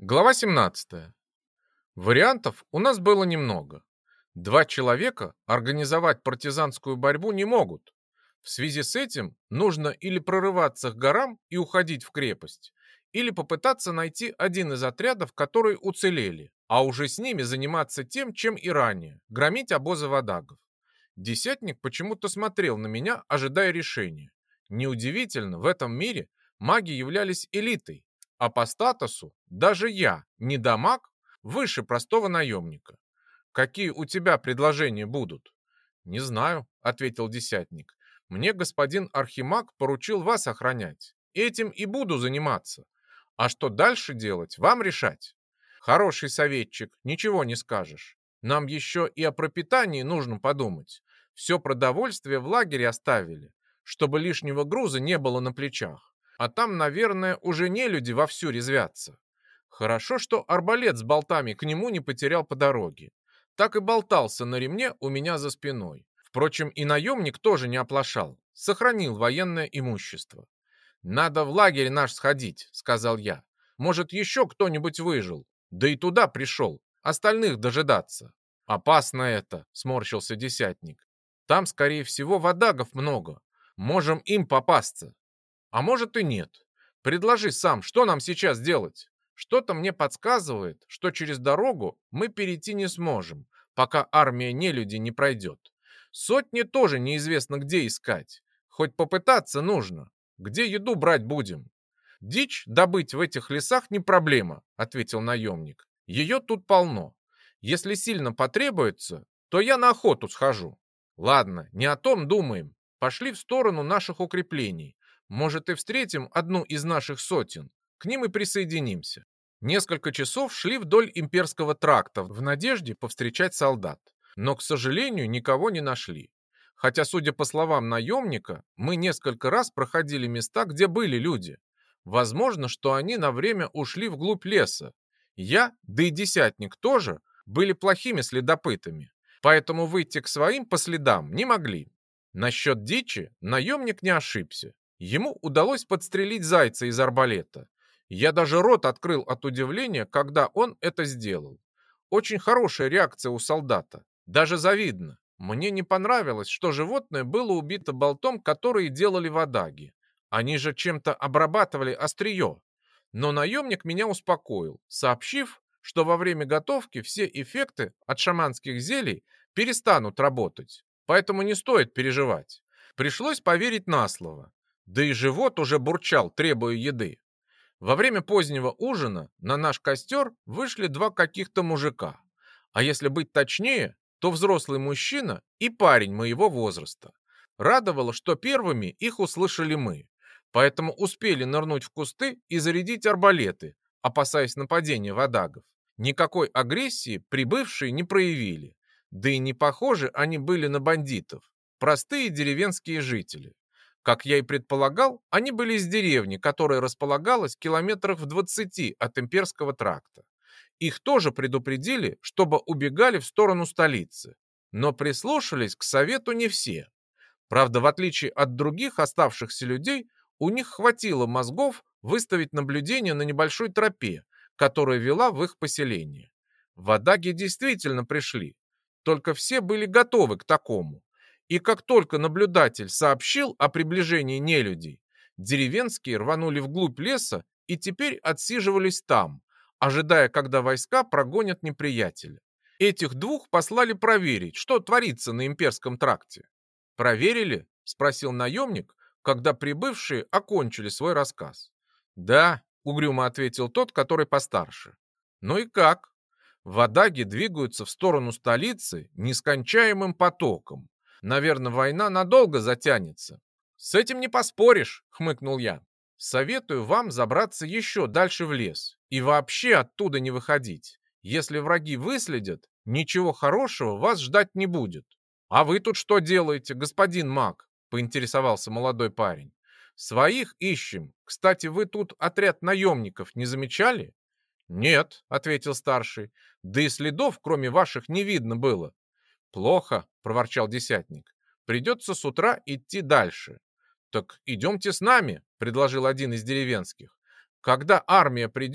Глава 17. Вариантов у нас было немного. Два человека организовать партизанскую борьбу не могут. В связи с этим нужно или прорываться к горам и уходить в крепость, или попытаться найти один из отрядов, которые уцелели, а уже с ними заниматься тем, чем и ранее – громить обозы вадагов. Десятник почему-то смотрел на меня, ожидая решения. Неудивительно, в этом мире маги являлись элитой, а по статусу даже я, не дамаг, выше простого наемника. Какие у тебя предложения будут? Не знаю, ответил десятник. Мне господин Архимаг поручил вас охранять. Этим и буду заниматься. А что дальше делать, вам решать. Хороший советчик, ничего не скажешь. Нам еще и о пропитании нужно подумать. Все продовольствие в лагере оставили, чтобы лишнего груза не было на плечах. А там, наверное, уже не люди вовсю резвятся. Хорошо, что арбалет с болтами к нему не потерял по дороге. Так и болтался на ремне у меня за спиной. Впрочем, и наемник тоже не оплошал, сохранил военное имущество. «Надо в лагерь наш сходить», — сказал я. «Может, еще кто-нибудь выжил? Да и туда пришел. Остальных дожидаться». «Опасно это», — сморщился десятник. «Там, скорее всего, вадагов много. Можем им попасться. А может и нет. Предложи сам, что нам сейчас делать? Что-то мне подсказывает, что через дорогу мы перейти не сможем, пока армия нелюдей не пройдет. Сотни тоже неизвестно где искать. Хоть попытаться нужно. Где еду брать будем? Дичь добыть в этих лесах не проблема, ответил наемник. Ее тут полно. Если сильно потребуется, то я на охоту схожу. Ладно, не о том думаем. Пошли в сторону наших укреплений. Может, и встретим одну из наших сотен. К ним и присоединимся. Несколько часов шли вдоль имперского тракта в надежде повстречать солдат. Но, к сожалению, никого не нашли. Хотя, судя по словам наемника, мы несколько раз проходили места, где были люди. Возможно, что они на время ушли вглубь леса. Я, да и десятник тоже, были плохими следопытами. Поэтому выйти к своим по следам не могли. Насчет дичи наемник не ошибся. Ему удалось подстрелить зайца из арбалета. Я даже рот открыл от удивления, когда он это сделал. Очень хорошая реакция у солдата. Даже завидно. Мне не понравилось, что животное было убито болтом, который делали вадаги. Они же чем-то обрабатывали острие. Но наемник меня успокоил, сообщив, что во время готовки все эффекты от шаманских зелий перестанут работать. Поэтому не стоит переживать. Пришлось поверить на слово. Да и живот уже бурчал, требуя еды. Во время позднего ужина на наш костер вышли два каких-то мужика. А если быть точнее, то взрослый мужчина и парень моего возраста. Радовало, что первыми их услышали мы, поэтому успели нырнуть в кусты и зарядить арбалеты, опасаясь нападения вадагов. Никакой агрессии прибывшие не проявили, да и не похожи они были на бандитов, простые деревенские жители. Как я и предполагал, они были из деревни, которая располагалась километрах в 20 от имперского тракта. Их тоже предупредили, чтобы убегали в сторону столицы. Но прислушались к совету не все. Правда, в отличие от других оставшихся людей, у них хватило мозгов выставить наблюдение на небольшой тропе, которая вела в их поселение. Вадаги действительно пришли, только все были готовы к такому. И как только наблюдатель сообщил о приближении нелюдей, деревенские рванули вглубь леса и теперь отсиживались там, ожидая, когда войска прогонят неприятеля. Этих двух послали проверить, что творится на имперском тракте. «Проверили?» — спросил наемник, когда прибывшие окончили свой рассказ. «Да», — угрюмо ответил тот, который постарше. «Ну и как?» Вадаги двигаются в сторону столицы нескончаемым потоком. Наверное, война надолго затянется. С этим не поспоришь, хмыкнул я. Советую вам забраться еще дальше в лес и вообще оттуда не выходить. Если враги выследят, ничего хорошего вас ждать не будет. А вы тут что делаете, господин маг? Поинтересовался молодой парень. Своих ищем. Кстати, вы тут отряд наемников не замечали? Нет, ответил старший. Да и следов, кроме ваших, не видно было. Плохо, проворчал десятник. Придется с утра идти дальше. Так идемте с нами, предложил один из деревенских. Когда армия придет,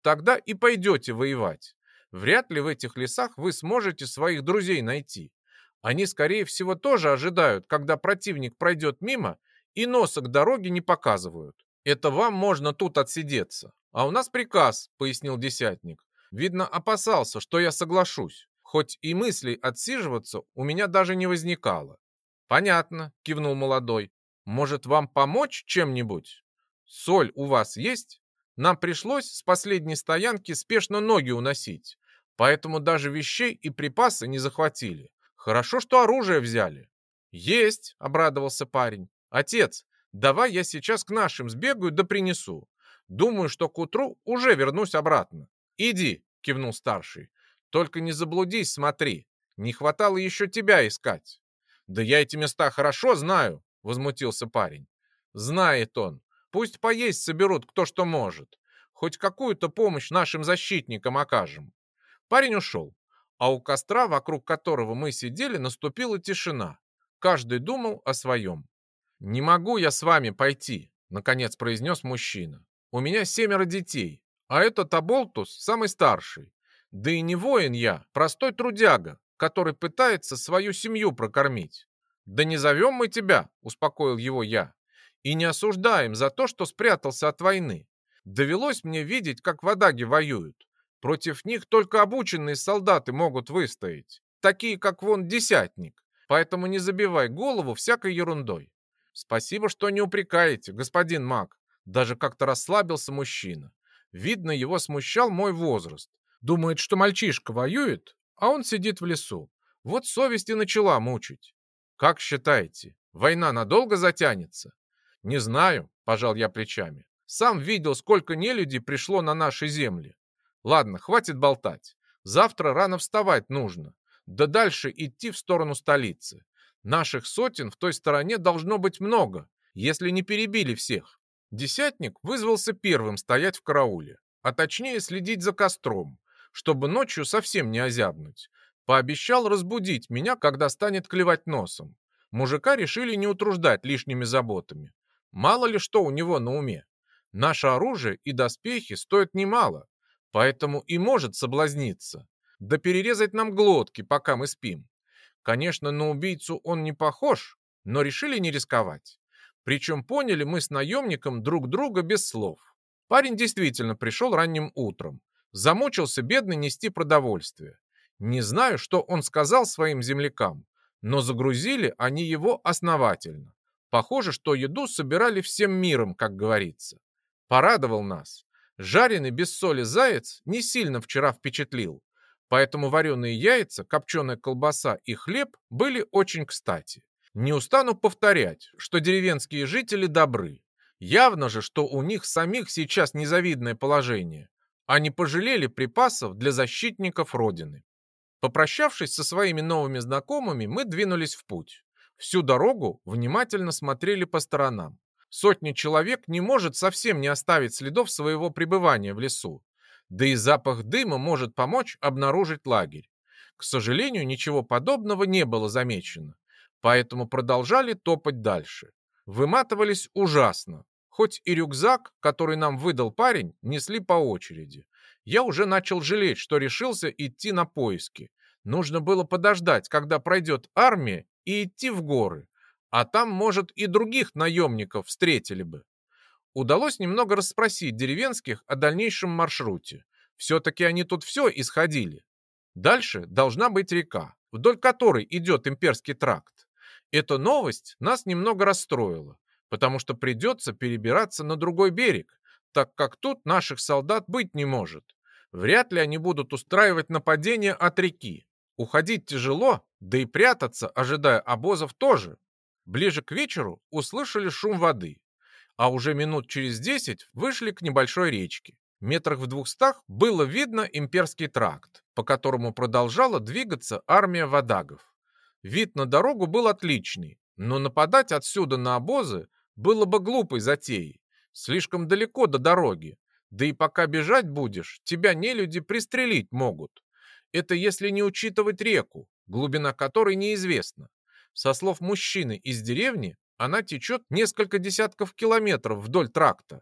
тогда и пойдете воевать. Вряд ли в этих лесах вы сможете своих друзей найти. Они, скорее всего, тоже ожидают, когда противник пройдет мимо, и носа к дороге не показывают. Это вам можно тут отсидеться. А у нас приказ, пояснил десятник. Видно, опасался, что я соглашусь. Хоть и мыслей отсиживаться у меня даже не возникало. Понятно, кивнул молодой. Может, вам помочь чем-нибудь? Соль у вас есть? Нам пришлось с последней стоянки спешно ноги уносить, поэтому даже вещей и припасы не захватили. Хорошо, что оружие взяли. Есть, обрадовался парень. Отец, давай я сейчас к нашим сбегаю да принесу. Думаю, что к утру уже вернусь обратно. Иди, кивнул старший. Только не заблудись, смотри. Не хватало еще тебя искать. Да я эти места хорошо знаю, возмутился парень. Знает он. Пусть поесть соберут кто что может. Хоть какую-то помощь нашим защитникам окажем. Парень ушел, а у костра, вокруг которого мы сидели, наступила тишина. Каждый думал о своем. «Не могу я с вами пойти», — наконец произнес мужчина. «У меня 7 детей, а этот Аболтус самый старший. Да и не воин я, простой трудяга, который пытается свою семью прокормить». «Да не зовем мы тебя», — успокоил его я. «И не осуждаем за то, что спрятался от войны. Довелось мне видеть, как вадаги воюют. Против них только обученные солдаты могут выстоять, такие как вон десятник. Поэтому не забивай голову всякой ерундой». «Спасибо, что не упрекаете, господин маг». Даже как-то расслабился мужчина. Видно, его смущал мой возраст. Думает, что мальчишка воюет, а он сидит в лесу. Вот совесть и начала мучить. «Как считаете, война надолго затянется?» «Не знаю», — пожал я плечами. «Сам видел, сколько нелюдей пришло на наши земли. Ладно, хватит болтать. Завтра рано вставать нужно. Да дальше идти в сторону столицы. Наших сотен в той стороне должно быть много, если не перебили всех». Десятник вызвался первым стоять в карауле, а точнее следить за костром, чтобы ночью совсем не озябнуть. Пообещал разбудить меня, когда станет клевать носом. Мужика решили не утруждать лишними заботами. Мало ли что у него на уме. Наше оружие и доспехи стоят немало, поэтому и может соблазниться. Да перерезать нам глотки, пока мы спим. Конечно, на убийцу он не похож, но решили не рисковать. Причем поняли мы с наемником друг друга без слов. Парень действительно пришел ранним утром. Замучился бедный нести продовольствие. Не знаю, что он сказал своим землякам, но загрузили они его основательно. Похоже, что еду собирали всем миром, как говорится. Порадовал нас. Жареный без соли заяц не сильно вчера впечатлил, поэтому вареные яйца, копченая колбаса и хлеб были очень кстати. Не устану повторять, что деревенские жители добры. Явно же, что у них самих сейчас незавидное положение. Они пожалели припасов для защитников Родины. Попрощавшись со своими новыми знакомыми, мы двинулись в путь. Всю дорогу внимательно смотрели по сторонам. Сотни человек не может совсем не оставить следов своего пребывания в лесу. Да и запах дыма может помочь обнаружить лагерь. К сожалению, ничего подобного не было замечено, поэтому продолжали топать дальше. Выматывались ужасно. Хоть и рюкзак, который нам выдал парень, несли по очереди. Я уже начал жалеть, что решился идти на поиски. Нужно было подождать, когда пройдет армия, и идти в горы. А там, может, и других наемников встретили бы. Удалось немного расспросить деревенских о дальнейшем маршруте. Все-таки они тут все исходили. Дальше должна быть река, вдоль которой идет имперский тракт. Эта новость нас немного расстроила, потому что придется перебираться на другой берег, так как тут наших солдат быть не может. Вряд ли они будут устраивать нападения от реки. Уходить тяжело, да и прятаться, ожидая обозов, тоже. Ближе к вечеру услышали шум воды, а уже минут через 10 вышли к небольшой речке. Метрах в 200 было видно имперский тракт, по которому продолжала двигаться армия вадагов. Вид на дорогу был отличный, но нападать отсюда на обозы было бы глупой затеей. Слишком далеко до дороги, да и пока бежать будешь, тебя нелюди пристрелить могут. Это если не учитывать реку, глубина которой неизвестна. Со слов мужчины из деревни, она течет несколько десятков километров вдоль тракта,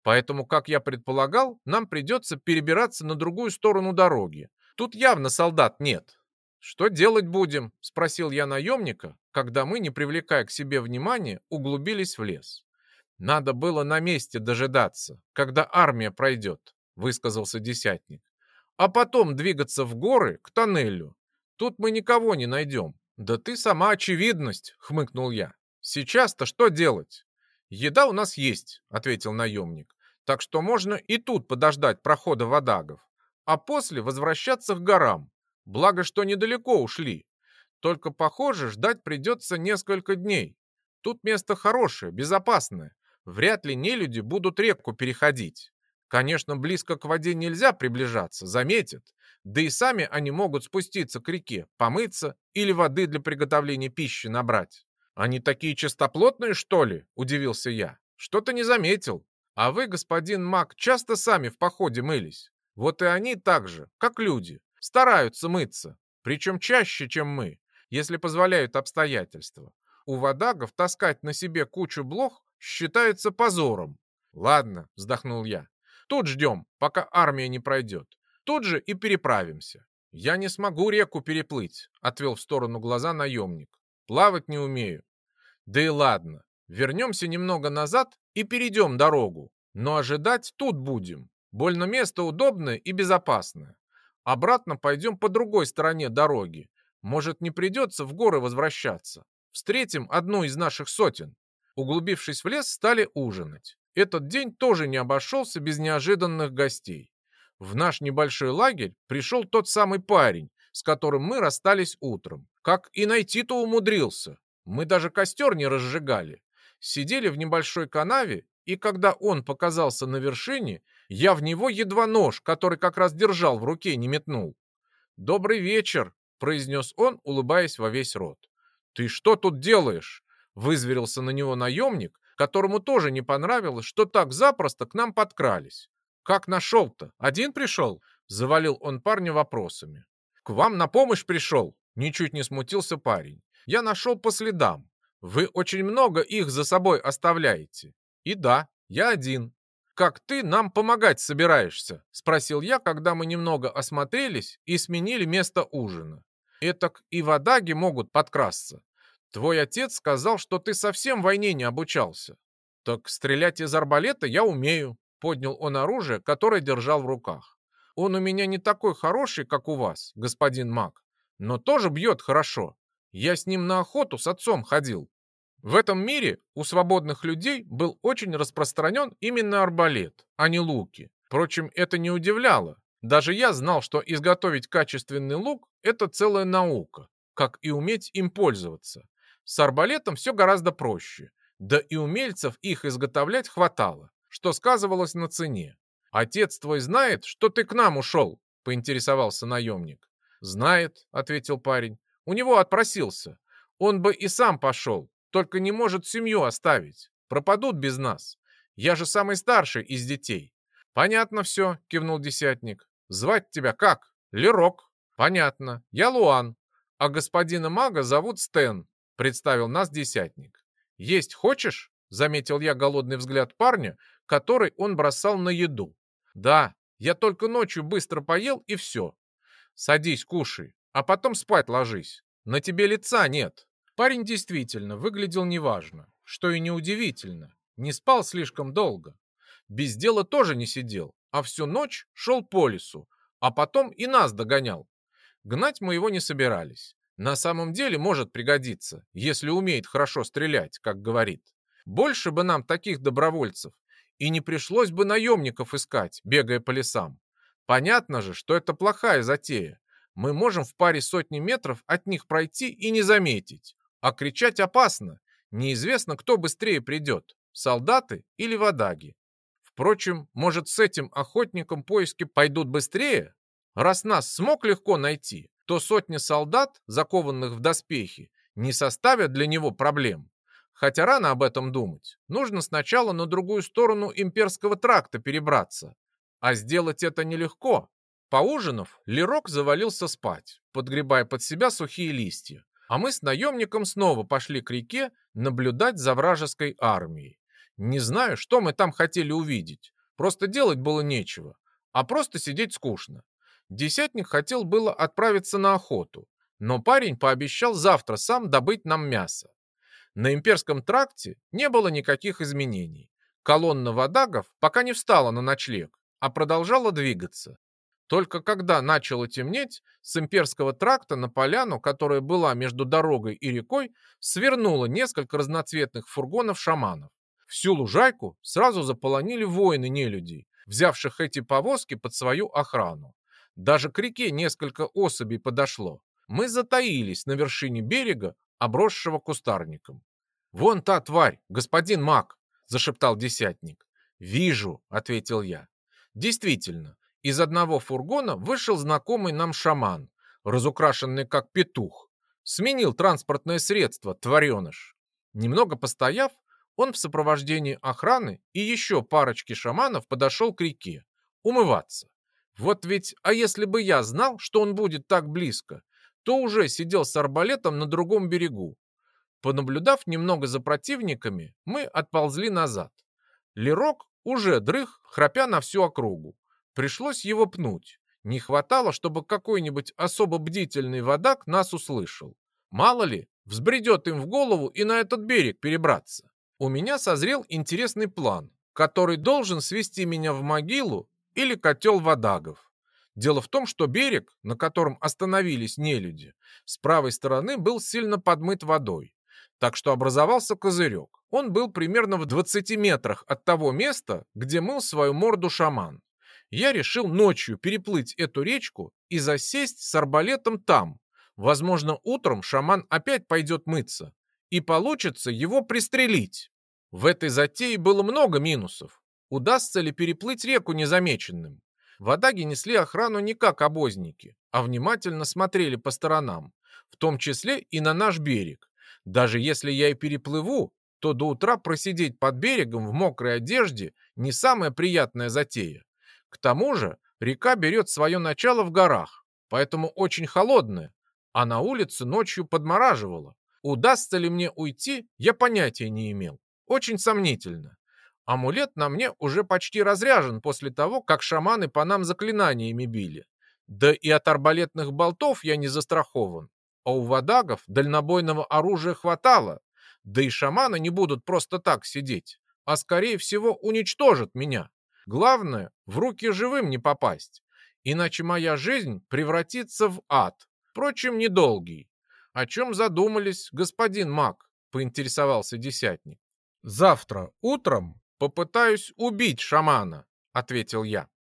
Поэтому, как я предполагал, нам придется перебираться на другую сторону дороги. Тут явно солдат нет. «Что делать будем?» – спросил я наемника, когда мы, не привлекая к себе внимания, углубились в лес. «Надо было на месте дожидаться, когда армия пройдет», – высказался десятник. «А потом двигаться в горы к тоннелю. Тут мы никого не найдем». «Да ты сама очевидность», – хмыкнул я. «Сейчас-то что делать?» «Еда у нас есть», — ответил наемник. «Так что можно и тут подождать прохода водагов, а после возвращаться к горам. Благо, что недалеко ушли. Только, похоже, ждать придется несколько дней. Тут место хорошее, безопасное. Вряд ли нелюди будут реку переходить. Конечно, близко к воде нельзя приближаться, заметят. Да и сами они могут спуститься к реке, помыться или воды для приготовления пищи набрать. «Они такие чистоплотные, что ли?» – удивился я. «Что-то не заметил. А вы, господин маг, часто сами в походе мылись. Вот и они так же, как люди, стараются мыться. Причем чаще, чем мы, если позволяют обстоятельства. У водагов таскать на себе кучу блох считается позором». «Ладно», – вздохнул я. «Тут ждем, пока армия не пройдет. Тут же и переправимся». «Я не смогу реку переплыть», – отвел в сторону глаза наемник. «Плавать не умею». «Да и ладно, вернемся немного назад и перейдем дорогу, но ожидать тут будем. Больно место удобное и безопасное. Обратно пойдем по другой стороне дороги. Может, не придется в горы возвращаться. Встретим одну из наших сотен». Углубившись в лес, стали ужинать. Этот день тоже не обошелся без неожиданных гостей. В наш небольшой лагерь пришел тот самый парень, с которым мы расстались утром. Как и найти-то умудрился. Мы даже костер не разжигали. Сидели в небольшой канаве, и когда он показался на вершине, я в него едва нож, который как раз держал в руке, не метнул. «Добрый вечер», — произнес он, улыбаясь во весь рот. «Ты что тут делаешь?» — вызверился на него наемник, которому тоже не понравилось, что так запросто к нам подкрались. «Как нашел-то? Один пришел?» — завалил он парня вопросами. «К вам на помощь пришел?» — ничуть не смутился парень. «Я нашел по следам. Вы очень много их за собой оставляете. И да, я один. Как ты нам помогать собираешься?» — спросил я, когда мы немного осмотрелись и сменили место ужина. «Этак и водаги могут подкрасться. Твой отец сказал, что ты совсем войне не обучался». «Так стрелять из арбалета я умею», — поднял он оружие, которое держал в руках. «Он у меня не такой хороший, как у вас, господин маг, но тоже бьет хорошо. Я с ним на охоту с отцом ходил». В этом мире у свободных людей был очень распространен именно арбалет, а не луки. Впрочем, это не удивляло. Даже я знал, что изготовить качественный лук – это целая наука, как и уметь им пользоваться. С арбалетом все гораздо проще. Да и умельцев их изготовлять хватало, что сказывалось на цене. «Отец твой знает, что ты к нам ушел?» – поинтересовался наемник. «Знает», – ответил парень. «У него отпросился. Он бы и сам пошел, только не может семью оставить. Пропадут без нас. Я же самый старший из детей». «Понятно все», – кивнул десятник. «Звать тебя как?» «Лерок». «Понятно. Я Луан. А господина мага зовут Стэн», – представил нас десятник. «Есть хочешь?» – заметил я голодный взгляд парня, который он бросал на еду. «Да, я только ночью быстро поел и все». «Садись, кушай, а потом спать ложись. На тебе лица нет». Парень действительно выглядел неважно, что и неудивительно. Не спал слишком долго. Без дела тоже не сидел, а всю ночь шел по лесу, а потом и нас догонял. Гнать мы его не собирались. На самом деле может пригодиться, если умеет хорошо стрелять, как говорит. Больше бы нам таких добровольцев, и не пришлось бы наемников искать, бегая по лесам. Понятно же, что это плохая затея. Мы можем в паре сотни метров от них пройти и не заметить. А кричать опасно. Неизвестно, кто быстрее придет, солдаты или водаги. Впрочем, может, с этим охотником поиски пойдут быстрее? Раз нас смог легко найти, то сотни солдат, закованных в доспехи, не составят для него проблем. Хотя рано об этом думать. Нужно сначала на другую сторону имперского тракта перебраться. А сделать это нелегко. Поужинав, Лерок завалился спать, подгребая под себя сухие листья. А мы с наемником снова пошли к реке наблюдать за вражеской армией. Не знаю, что мы там хотели увидеть. Просто делать было нечего, а просто сидеть скучно. Десятник хотел было отправиться на охоту, но парень пообещал завтра сам добыть нам мясо. На имперском тракте не было никаких изменений. Колонна водагов пока не встала на ночлег, а продолжала двигаться. Только когда начало темнеть, с имперского тракта на поляну, которая была между дорогой и рекой, свернуло несколько разноцветных фургонов шаманов. Всю лужайку сразу заполонили воины-нелюдей, взявших эти повозки под свою охрану. Даже к реке несколько особей подошло. Мы затаились на вершине берега, обросшего кустарником. «Вон та тварь, господин маг!» – зашептал десятник. «Вижу», – ответил я. Действительно, из одного фургона вышел знакомый нам шаман, разукрашенный как петух. Сменил транспортное средство, твареныш. Немного постояв, он в сопровождении охраны и еще парочки шаманов подошел к реке. Умываться. Вот ведь, а если бы я знал, что он будет так близко, то уже сидел с арбалетом на другом берегу. Понаблюдав немного за противниками, мы отползли назад. Лерок уже дрых, храпя на всю округу. Пришлось его пнуть. Не хватало, чтобы какой-нибудь особо бдительный водак нас услышал. Мало ли, взбредет им в голову и на этот берег перебраться. У меня созрел интересный план, который должен свести меня в могилу или котел водагов. Дело в том, что берег, на котором остановились нелюди, с правой стороны был сильно подмыт водой. Так что образовался козырек. Он был примерно в 20 метрах от того места, где мыл свою морду шаман. Я решил ночью переплыть эту речку и засесть с арбалетом там. Возможно, утром шаман опять пойдет мыться, и получится его пристрелить. В этой затее было много минусов. Удастся ли переплыть реку незамеченным? Водаги несли охрану не как обозники, а внимательно смотрели по сторонам, в том числе и на наш берег. Даже если я и переплыву, то до утра просидеть под берегом в мокрой одежде не самая приятная затея. К тому же река берет свое начало в горах, поэтому очень холодная, а на улице ночью подмораживало. Удастся ли мне уйти, я понятия не имел. Очень сомнительно. Амулет на мне уже почти разряжен после того, как шаманы по нам заклинаниями били. Да и от арбалетных болтов я не застрахован. А у водагов дальнобойного оружия хватало. Да и шаманы не будут просто так сидеть, а скорее всего уничтожат меня. Главное, в руки живым не попасть, иначе моя жизнь превратится в ад, впрочем, недолгий. О чем задумались, господин маг? Поинтересовался десятник. Завтра утром попытаюсь убить шамана, ответил я.